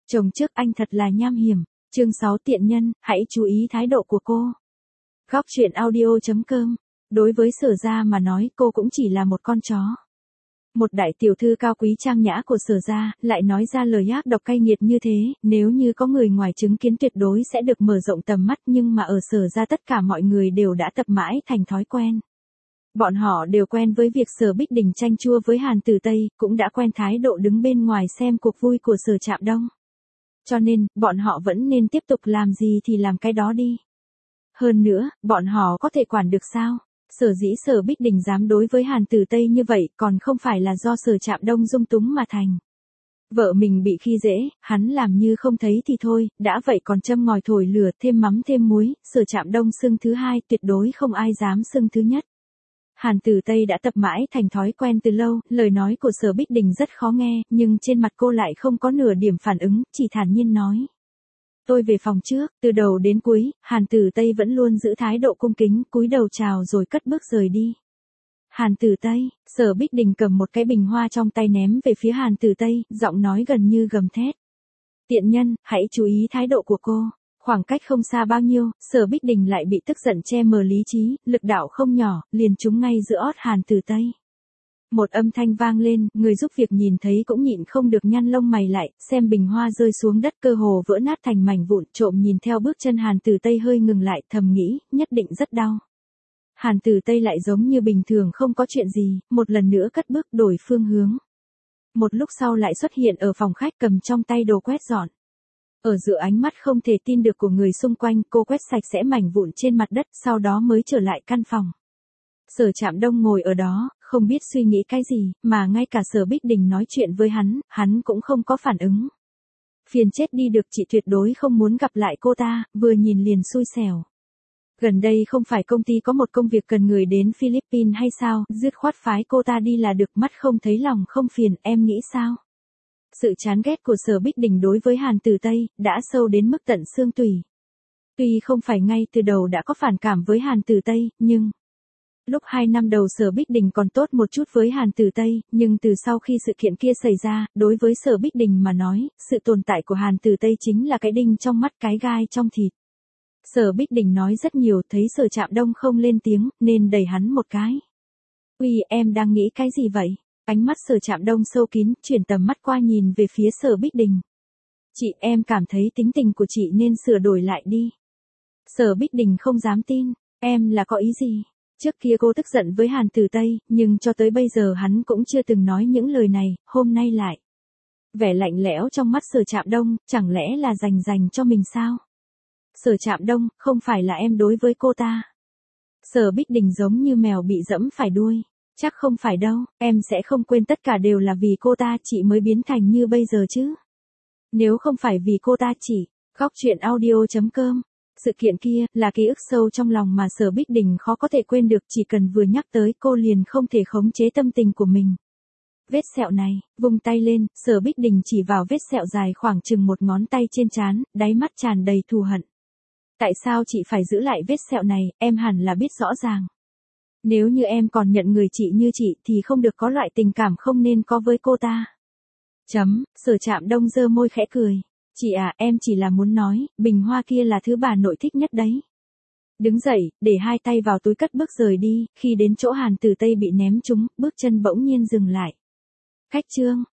Chồng trước anh thật là nham hiểm. Chương 6 tiện nhân, hãy chú ý thái độ của cô. Góc truyện audio.com. Đối với Sở gia mà nói, cô cũng chỉ là một con chó. Một đại tiểu thư cao quý trang nhã của Sở gia, lại nói ra lời ác độc cay nghiệt như thế, nếu như có người ngoài chứng kiến tuyệt đối sẽ được mở rộng tầm mắt, nhưng mà ở Sở gia tất cả mọi người đều đã tập mãi thành thói quen. Bọn họ đều quen với việc Sở Bích Đình chanh chua với Hàn Tử Tây, cũng đã quen thái độ đứng bên ngoài xem cuộc vui của Sở Trạm Đông. Cho nên, bọn họ vẫn nên tiếp tục làm gì thì làm cái đó đi. Hơn nữa, bọn họ có thể quản được sao? Sở dĩ Sở Bích Đình dám đối với Hàn Tử Tây như vậy còn không phải là do Sở Trạm Đông dung túng mà thành. Vợ mình bị khi dễ, hắn làm như không thấy thì thôi, đã vậy còn châm ngòi thổi lửa, thêm mắm thêm muối, Sở Trạm Đông xưng thứ hai, tuyệt đối không ai dám xưng thứ nhất. Hàn Tử Tây đã tập mãi thành thói quen từ lâu, lời nói của Sở Bích Đình rất khó nghe, nhưng trên mặt cô lại không có nửa điểm phản ứng, chỉ thản nhiên nói. Tôi về phòng trước, từ đầu đến cuối, Hàn Tử Tây vẫn luôn giữ thái độ cung kính, cúi đầu chào rồi cất bước rời đi. Hàn Tử Tây, Sở Bích Đình cầm một cái bình hoa trong tay ném về phía Hàn Tử Tây, giọng nói gần như gầm thét. Tiện nhân, hãy chú ý thái độ của cô. Khoảng cách không xa bao nhiêu, Sở Bích Đình lại bị tức giận che mờ lý trí, lực đạo không nhỏ, liền trúng ngay giữa ót Hàn Tử Tây. Một âm thanh vang lên, người giúp việc nhìn thấy cũng nhịn không được nhăn lông mày lại, xem bình hoa rơi xuống đất cơ hồ vỡ nát thành mảnh vụn, trộm nhìn theo bước chân Hàn Tử Tây hơi ngừng lại, thầm nghĩ, nhất định rất đau. Hàn Tử Tây lại giống như bình thường không có chuyện gì, một lần nữa cất bước đổi phương hướng. Một lúc sau lại xuất hiện ở phòng khách cầm trong tay đồ quét dọn. Ở giữa ánh mắt không thể tin được của người xung quanh, cô quét sạch sẽ mảnh vụn trên mặt đất, sau đó mới trở lại căn phòng. Sở Trạm Đông ngồi ở đó, không biết suy nghĩ cái gì, mà ngay cả Sở Bích Đình nói chuyện với hắn cũng không có phản ứng. Phiền chết đi được, chị tuyệt đối không muốn gặp lại cô ta, vừa nhìn liền xui xẻo. Gần đây không phải công ty có một công việc cần người đến Philippines hay sao, dứt khoát phái cô ta đi là được, mắt không thấy lòng không phiền, em nghĩ sao? Sự chán ghét của Sở Bích Đình đối với Hàn Tử Tây, đã sâu đến mức tận xương tủy. Tuy không phải ngay từ đầu đã có phản cảm với Hàn Tử Tây, nhưng... Lúc 2 năm đầu Sở Bích Đình còn tốt một chút với Hàn Tử Tây, nhưng từ sau khi sự kiện kia xảy ra, đối với Sở Bích Đình mà nói, sự tồn tại của Hàn Tử Tây chính là cái đinh trong mắt, cái gai trong thịt. Sở Bích Đình nói rất nhiều, thấy Sở Trạm Đông không lên tiếng, nên đẩy hắn một cái. Uy, em đang nghĩ cái gì vậy? Ánh mắt Sở Trạm Đông sâu kín, chuyển tầm mắt qua nhìn về phía Sở Bích Đình. Chị, em cảm thấy tính tình của chị nên sửa đổi lại đi. Sở Bích Đình không dám tin, em là có ý gì? Trước kia cô tức giận với Hàn Tử Tây, nhưng cho tới bây giờ hắn cũng chưa từng nói những lời này, hôm nay lại. Vẻ lạnh lẽo trong mắt Sở Trạm Đông, chẳng lẽ là dành cho mình sao? Sở Trạm Đông, không phải là em đối với cô ta. Sở Bích Đình giống như mèo bị dẫm phải đuôi. Chắc không phải đâu, em sẽ không quên tất cả đều là vì cô ta chị mới biến thành như bây giờ chứ. Nếu không phải vì cô ta chỉ, góc truyện audio.com. Sự kiện kia là ký ức sâu trong lòng mà Sở Bích Đình khó có thể quên được, chỉ cần vừa nhắc tới cô liền không thể khống chế tâm tình của mình. Vết sẹo này, vung tay lên, Sở Bích Đình chỉ vào vết sẹo dài khoảng chừng một ngón tay trên trán, đáy mắt tràn đầy thù hận. Tại sao chị phải giữ lại vết sẹo này, em hẳn là biết rõ ràng. Nếu như em còn nhận người chị như chị thì không được có loại tình cảm không nên có với cô ta. Sở Trạm Đông giơ môi khẽ cười. Chị à, em chỉ là muốn nói, bình hoa kia là thứ bà nội thích nhất đấy. Đứng dậy, để hai tay vào túi cất bước rời đi, khi đến chỗ Hàn Tử Tây bị ném trúng, bước chân bỗng nhiên dừng lại. Khách trương,